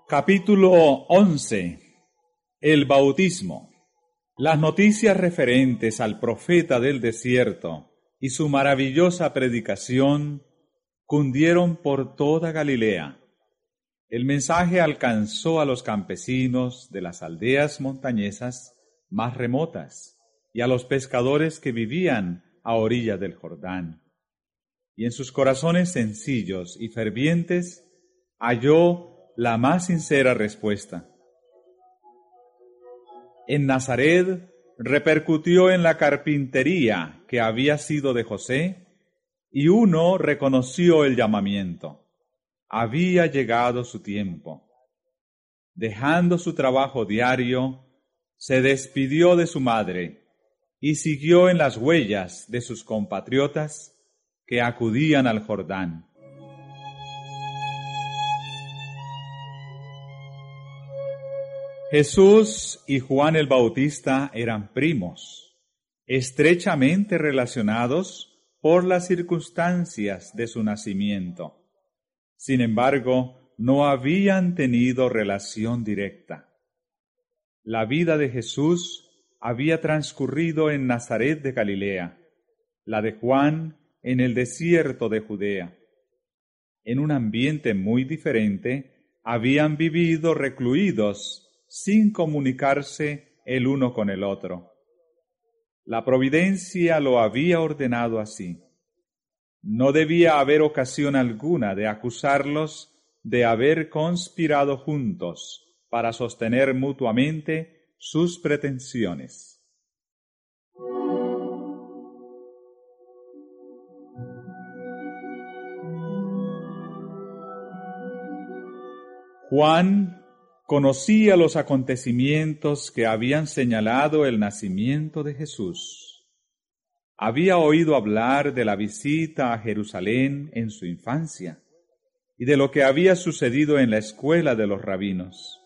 Capítulo 11. El bautismo. Las noticias referentes al profeta del desierto y su maravillosa predicación cundieron por toda Galilea. El mensaje alcanzó a los campesinos de las aldeas montañesas más remotas y a los pescadores que vivían a orilla del Jordán. Y en sus corazones sencillos y fervientes halló la más sincera respuesta. En Nazaret repercutió en la carpintería que había sido de José, y uno reconoció el llamamiento. Había llegado su tiempo. Dejando su trabajo diario, se despidió de su madre y siguió en las huellas de sus compatriotas que acudían al Jordán. Jesús y Juan el Bautista eran primos, estrechamente relacionados por las circunstancias de su nacimiento. Sin embargo, no habían tenido relación directa. La vida de Jesús había transcurrido en Nazaret de Galilea, la de Juan en el desierto de Judea. En un ambiente muy diferente, habían vivido recluidos sin comunicarse el uno con el otro. La providencia lo había ordenado así. No debía haber ocasión alguna de acusarlos de haber conspirado juntos para sostener mutuamente sus pretensiones. Juan conocía los acontecimientos que habían señalado el nacimiento de Jesús. Había oído hablar de la visita a Jerusalén en su infancia y de lo que había sucedido en la escuela de los rabinos.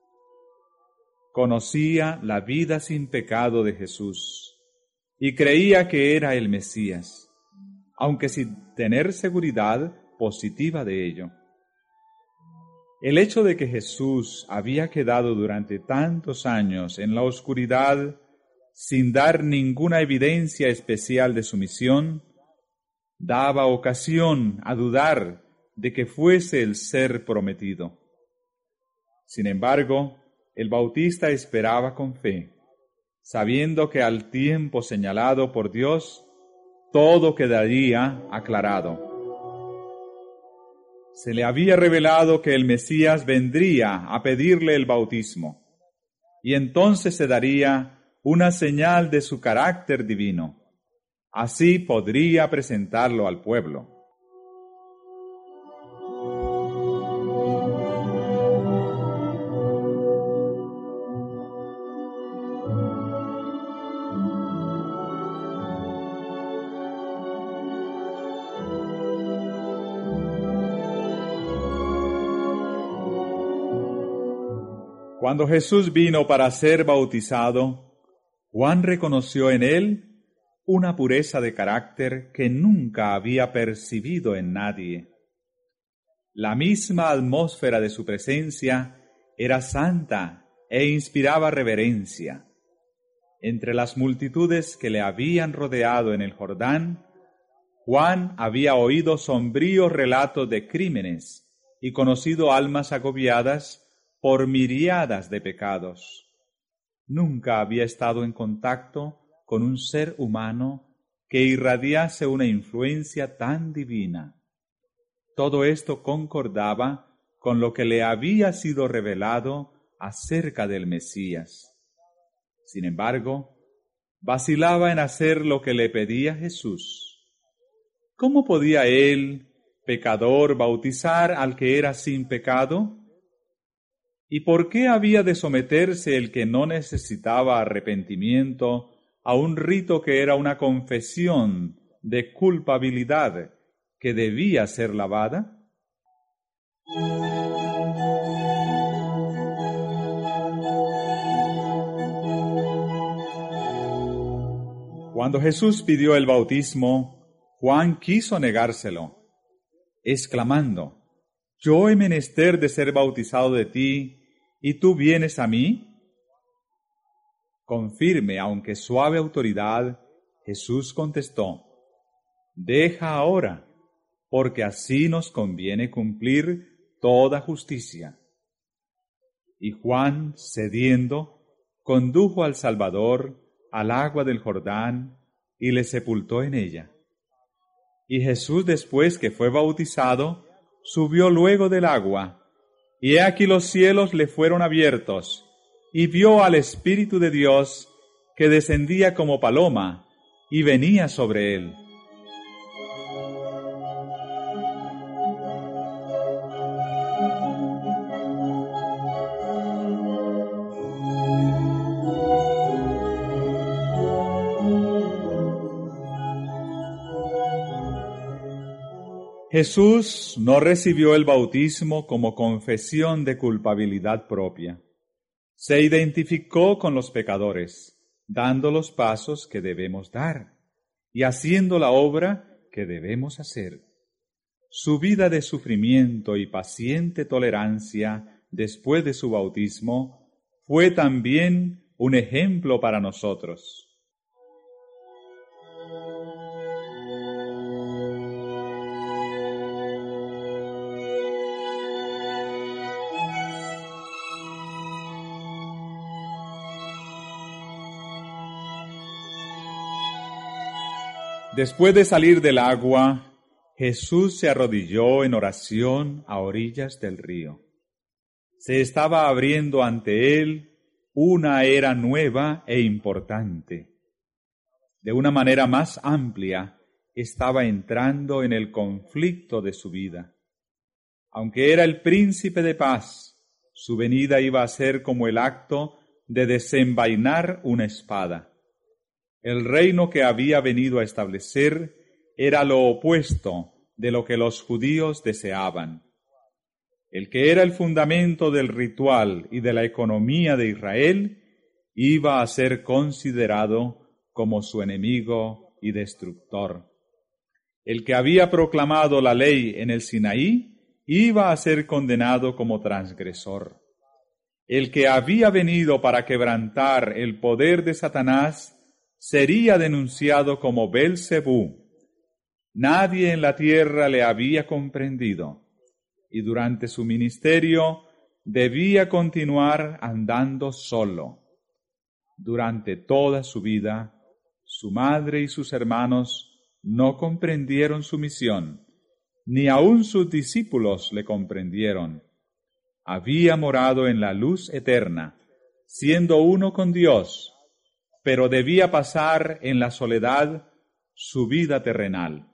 Conocía la vida sin pecado de Jesús y creía que era el Mesías, aunque sin tener seguridad positiva de ello. El hecho de que Jesús había quedado durante tantos años en la oscuridad sin dar ninguna evidencia especial de su misión, daba ocasión a dudar de que fuese el ser prometido. Sin embargo, el Bautista esperaba con fe, sabiendo que al tiempo señalado por Dios, todo quedaría aclarado. Se le había revelado que el Mesías vendría a pedirle el bautismo, y entonces se daría una señal de su carácter divino. Así podría presentarlo al pueblo. Cuando Jesús vino para ser bautizado, Juan reconoció en él una pureza de carácter que nunca había percibido en nadie. La misma atmósfera de su presencia era santa e inspiraba reverencia. Entre las multitudes que le habían rodeado en el Jordán, Juan había oído sombríos relatos de crímenes y conocido almas agobiadas por miriadas de pecados. Nunca había estado en contacto con un ser humano que irradiase una influencia tan divina. Todo esto concordaba con lo que le había sido revelado acerca del Mesías. Sin embargo, vacilaba en hacer lo que le pedía Jesús. ¿Cómo podía él, pecador, bautizar al que era sin pecado? ¿Y por qué había de someterse el que no necesitaba arrepentimiento a un rito que era una confesión de culpabilidad que debía ser lavada? Cuando Jesús pidió el bautismo, Juan quiso negárselo, exclamando: ¿yo he menester de ser bautizado de ti, y tú vienes a mí? Con firme, aunque suave autoridad, Jesús contestó: Deja ahora, porque así nos conviene cumplir toda justicia. Y Juan, cediendo, condujo al Salvador al agua del Jordán y le sepultó en ella. Y Jesús, después que fue bautizado, subió luego del agua, y he aquí los cielos le fueron abiertos, y vio al Espíritu de Dios que descendía como paloma y venía sobre él. Jesús no recibió el bautismo como confesión de culpabilidad propia. Se identificó con los pecadores, dando los pasos que debemos dar y haciendo la obra que debemos hacer. Su vida de sufrimiento y paciente tolerancia después de su bautismo fue también un ejemplo para nosotros. Después de salir del agua, Jesús se arrodilló en oración a orillas del río. Se estaba abriendo ante él una era nueva e importante. De una manera más amplia, estaba entrando en el conflicto de su vida. Aunque era el príncipe de paz, su venida iba a ser como el acto de desenvainar una espada. El reino que había venido a establecer era lo opuesto de lo que los judíos deseaban. El que era el fundamento del ritual y de la economía de Israel iba a ser considerado como su enemigo y destructor. El que había proclamado la ley en el Sinaí iba a ser condenado como transgresor. El que había venido para quebrantar el poder de Satanás sería denunciado como Belcebú. Nadie en la tierra le había comprendido, y durante su ministerio debía continuar andando solo. Durante toda su vida, su madre y sus hermanos no comprendieron su misión, ni aun sus discípulos le comprendieron. Había morado en la luz eterna, siendo uno con Dios, pero debía pasar en la soledad su vida terrenal.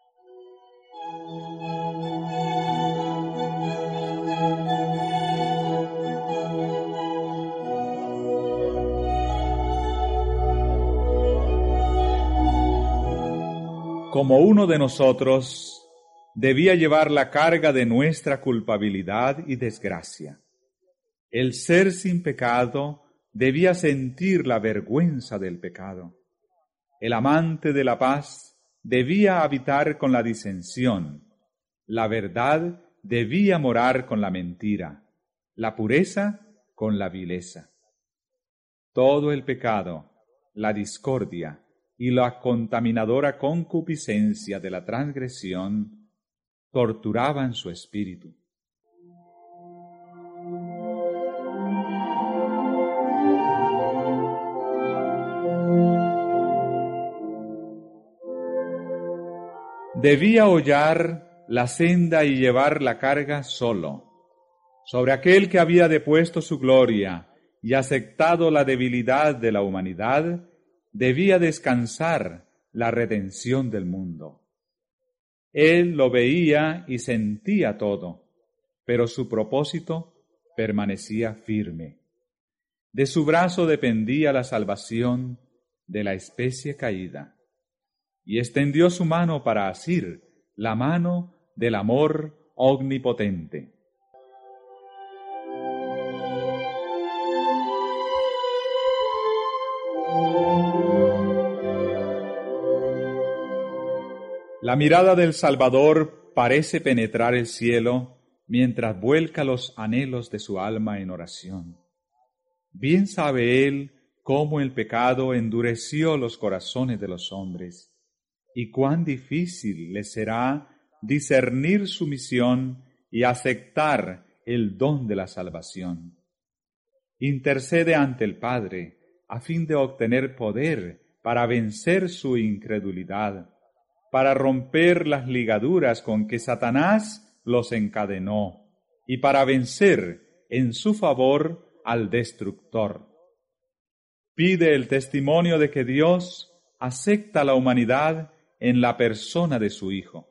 Como uno de nosotros, debía llevar la carga de nuestra culpabilidad y desgracia. El ser sin pecado debía sentir la vergüenza del pecado. El amante de la paz debía habitar con la disensión. La verdad debía morar con la mentira. La pureza con la vileza. Todo el pecado, la discordia y la contaminadora concupiscencia de la transgresión torturaban su espíritu. Debía hollar la senda y llevar la carga solo. Sobre aquel que había depuesto su gloria y aceptado la debilidad de la humanidad, debía descansar la redención del mundo. Él lo veía y sentía todo, pero su propósito permanecía firme. De su brazo dependía la salvación de la especie caída. Y extendió su mano para asir la mano del amor omnipotente. La mirada del Salvador parece penetrar el cielo mientras vuelca los anhelos de su alma en oración. Bien sabe él cómo el pecado endureció los corazones de los hombres, y cuán difícil les será discernir su misión y aceptar el don de la salvación. Intercede ante el Padre a fin de obtener poder para vencer su incredulidad, para romper las ligaduras con que Satanás los encadenó y para vencer en su favor al destructor. Pide el testimonio de que Dios acepta la humanidad en la persona de su Hijo.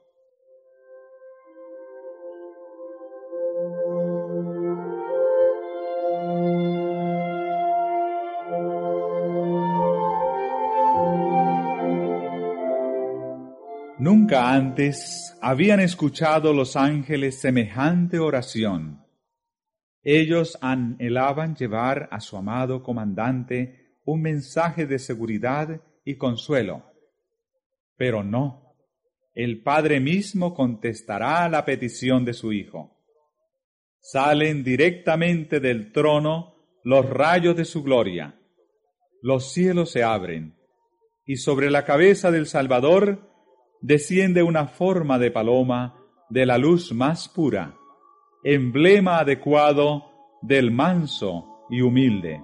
Nunca antes habían escuchado los ángeles semejante oración. Ellos anhelaban llevar a su amado comandante un mensaje de seguridad y consuelo. Pero no, el Padre mismo contestará a la petición de su Hijo. Salen directamente del trono los rayos de su gloria. Los cielos se abren, y sobre la cabeza del Salvador desciende una forma de paloma de la luz más pura, emblema adecuado del manso y humilde.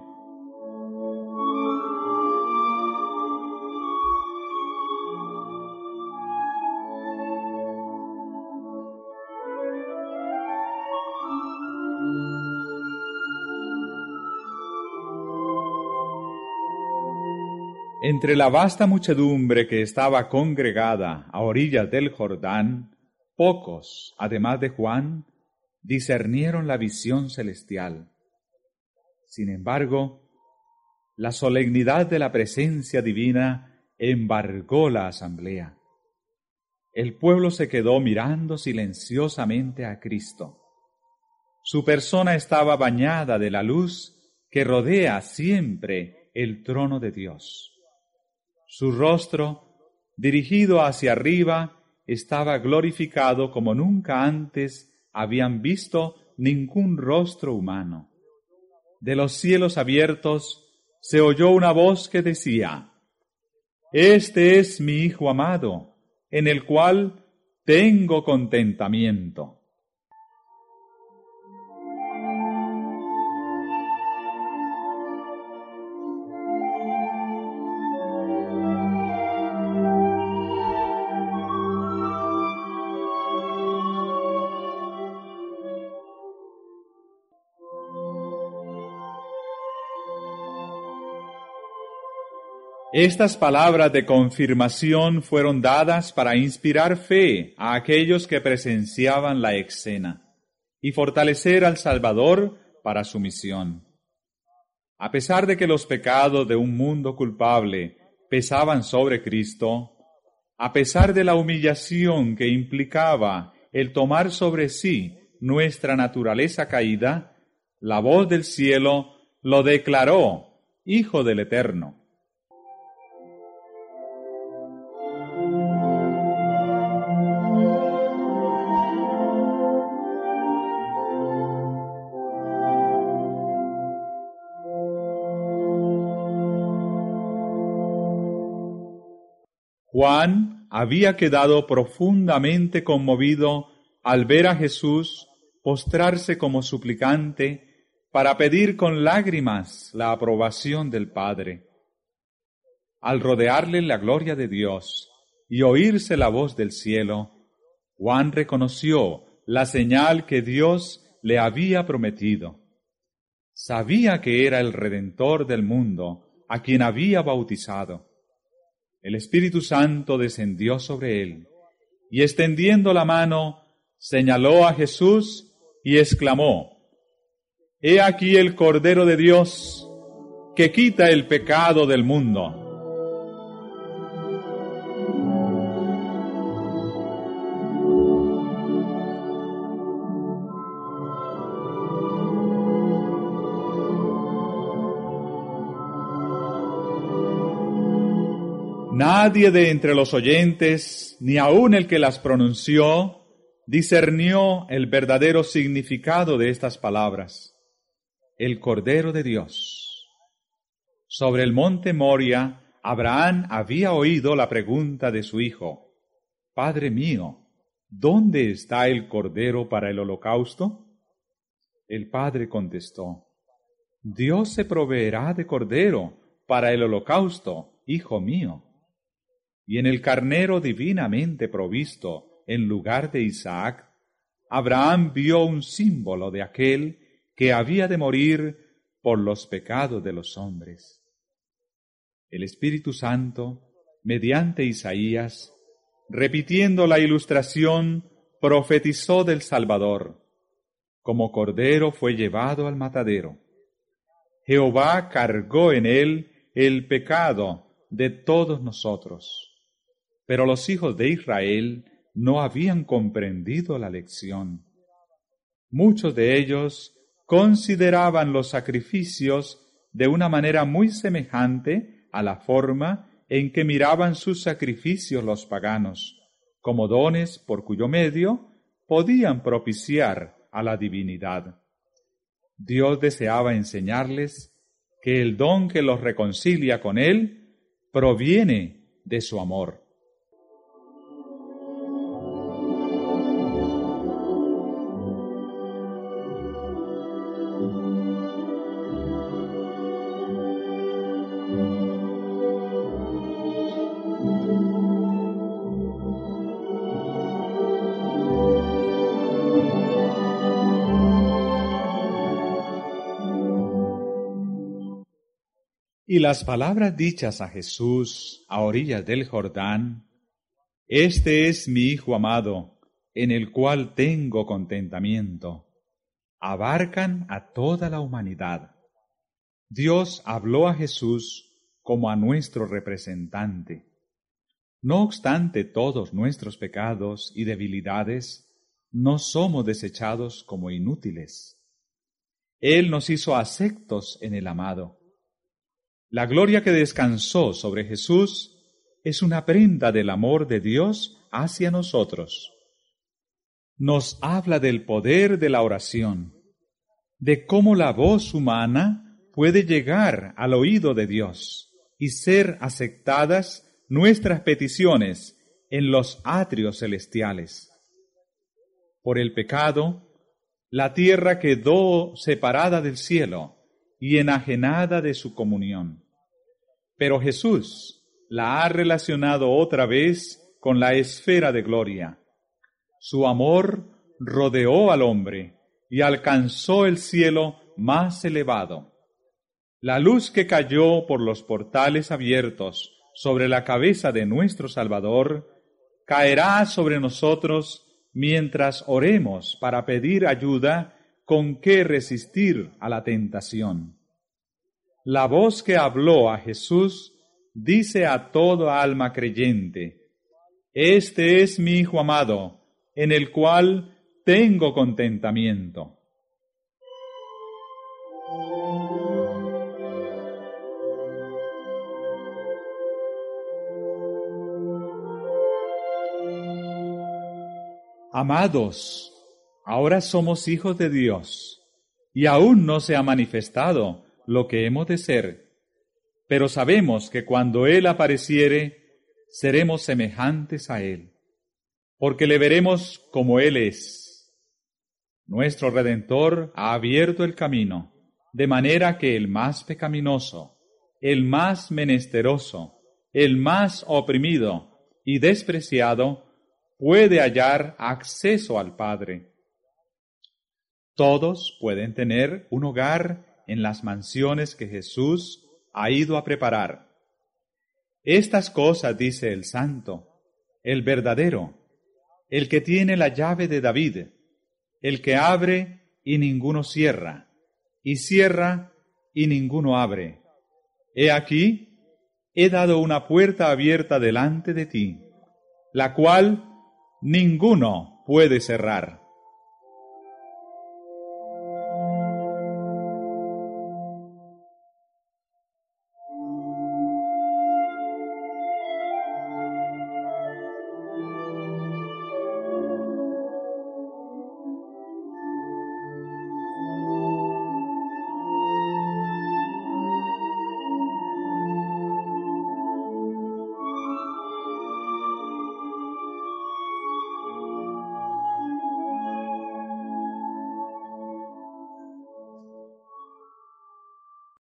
Entre la vasta muchedumbre que estaba congregada a orillas del Jordán, pocos, además de Juan, discernieron la visión celestial. Sin embargo, la solemnidad de la presencia divina embargó la asamblea. El pueblo se quedó mirando silenciosamente a Cristo. Su persona estaba bañada de la luz que rodea siempre el trono de Dios. Su rostro, dirigido hacia arriba, estaba glorificado como nunca antes habían visto ningún rostro humano. De los cielos abiertos se oyó una voz que decía: «Este es mi Hijo amado, en el cual tengo contentamiento». Estas palabras de confirmación fueron dadas para inspirar fe a aquellos que presenciaban la escena y fortalecer al Salvador para su misión. A pesar de que los pecados de un mundo culpable pesaban sobre Cristo, a pesar de la humillación que implicaba el tomar sobre sí nuestra naturaleza caída, la voz del cielo lo declaró Hijo del Eterno. Juan había quedado profundamente conmovido al ver a Jesús postrarse como suplicante para pedir con lágrimas la aprobación del Padre. Al rodearle la gloria de Dios y oírse la voz del cielo, Juan reconoció la señal que Dios le había prometido. Sabía que era el Redentor del mundo a quien había bautizado. El Espíritu Santo descendió sobre él, y extendiendo la mano, señaló a Jesús y exclamó: «He aquí el Cordero de Dios, que quita el pecado del mundo». Nadie de entre los oyentes, ni aun el que las pronunció, discernió el verdadero significado de estas palabras: el Cordero de Dios. Sobre el monte Moria, Abraham había oído la pregunta de su hijo: Padre mío, ¿dónde está el Cordero para el holocausto? El padre contestó: Dios se proveerá de Cordero para el holocausto, hijo mío. Y en el carnero divinamente provisto en lugar de Isaac, Abraham vio un símbolo de aquel que había de morir por los pecados de los hombres. El Espíritu Santo, mediante Isaías, repitiendo la ilustración, profetizó del Salvador: como cordero fue llevado al matadero. Jehová cargó en él el pecado de todos nosotros. Pero los hijos de Israel no habían comprendido la lección. Muchos de ellos consideraban los sacrificios de una manera muy semejante a la forma en que miraban sus sacrificios los paganos, como dones por cuyo medio podían propiciar a la divinidad. Dios deseaba enseñarles que el don que los reconcilia con Él proviene de su amor. Y las palabras dichas a Jesús a orillas del Jordán: Este es mi Hijo amado, en el cual tengo contentamiento, abarcan a toda la humanidad. Dios habló a Jesús como a nuestro representante. No obstante todos nuestros pecados y debilidades, no somos desechados como inútiles. Él nos hizo aceptos en el amado. La gloria que descansó sobre Jesús es una prenda del amor de Dios hacia nosotros. Nos habla del poder de la oración, de cómo la voz humana puede llegar al oído de Dios y ser aceptadas nuestras peticiones en los atrios celestiales. Por el pecado, la tierra quedó separada del cielo y enajenada de su comunión. Pero Jesús la ha relacionado otra vez con la esfera de gloria. Su amor rodeó al hombre y alcanzó el cielo más elevado. La luz que cayó por los portales abiertos sobre la cabeza de nuestro Salvador caerá sobre nosotros mientras oremos para pedir ayuda con que resistir a la tentación. La voz que habló a Jesús dice a toda alma creyente: Este es mi Hijo amado, en el cual tengo contentamiento. Amados, ahora somos hijos de Dios, y aún no se ha manifestado lo que hemos de ser, pero sabemos que cuando Él apareciere, seremos semejantes a Él, porque le veremos como Él es. Nuestro Redentor ha abierto el camino, de manera que el más pecaminoso, el más menesteroso, el más oprimido y despreciado puede hallar acceso al Padre. Todos pueden tener un hogar en las mansiones que Jesús ha ido a preparar. Estas cosas dice el Santo, el verdadero, el que tiene la llave de David, el que abre y ninguno cierra, y cierra y ninguno abre. He aquí, he dado una puerta abierta delante de ti, la cual ninguno puede cerrar.